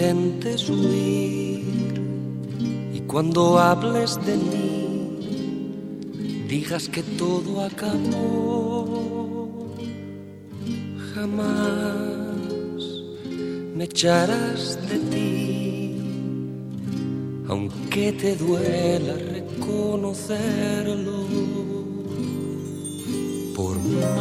intentes huir y cuando hables de mí digas que todo acabó. Jamás me echarás de ti, aunque te duela reconocerlo. Por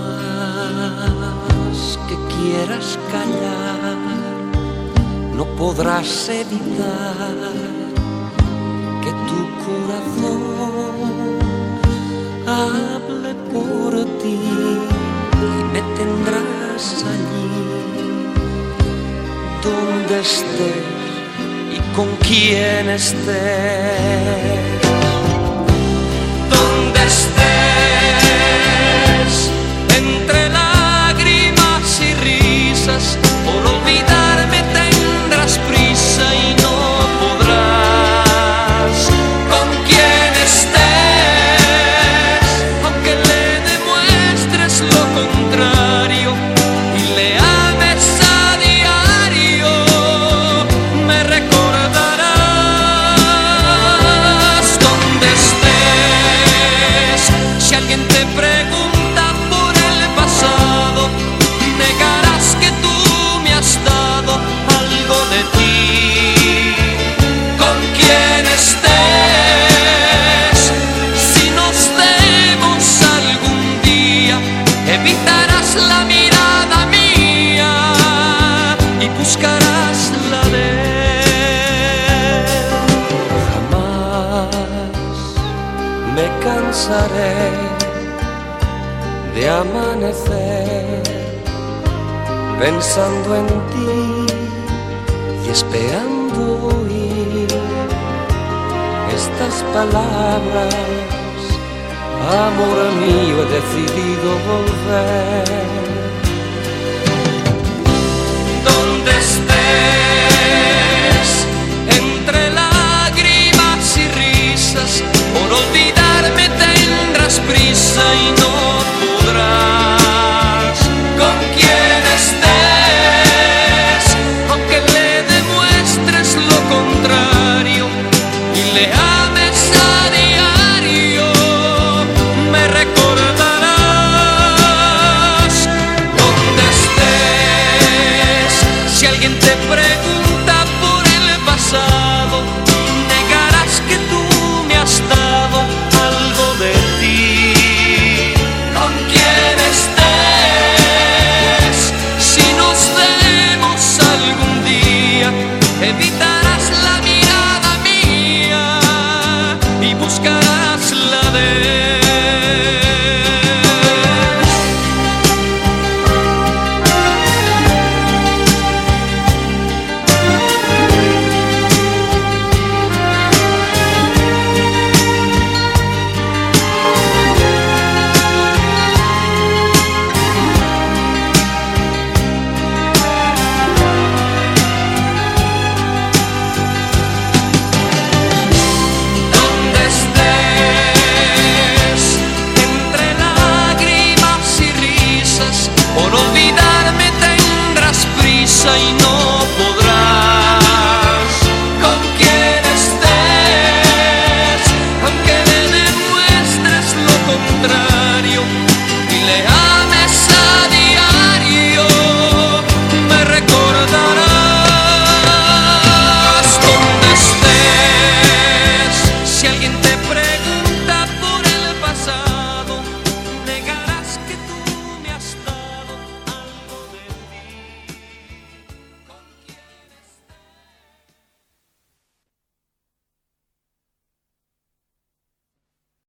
más que quieras callar, no podrás evitar que tu corazón hable por ti y me tendrás allí donde estés y con quien estés. Donde estés, entre lágrimas y risas, por olvidarme tendrás prisa y no podrás. Con quien estés, aunque le demuestres lo contrario y le ames a diario, me recordarás. Donde estés, si alguien te pregunta por el pasado, negarás que tú me has dado algo de ti. Con quien estés, si nos vemos algún día, evitarás la mirada mía y buscarás la de él. Jamás me cansaré de amanecer pensando en ti y esperando oír estas palabras. Amor mío, he decidido volver. Donde estés, entre lágrimas y risas, por olvidarme tendrás prisa y no podrás. Con quien estés, aunque le demuestres lo contrario y le ames a diario, me recordarás. Donde estés, si alguien te pregunta por el pasado, negarás que tú me has dado algo de ti. Con quien estés, si nos vemos algún día, evitarás la mirada mía y buscarás la de él. Donde estés, entre lágrimas y risas, por olvidarme tendrás prisa y no podrás. Con quien estés, aunque le demuestres lo contrario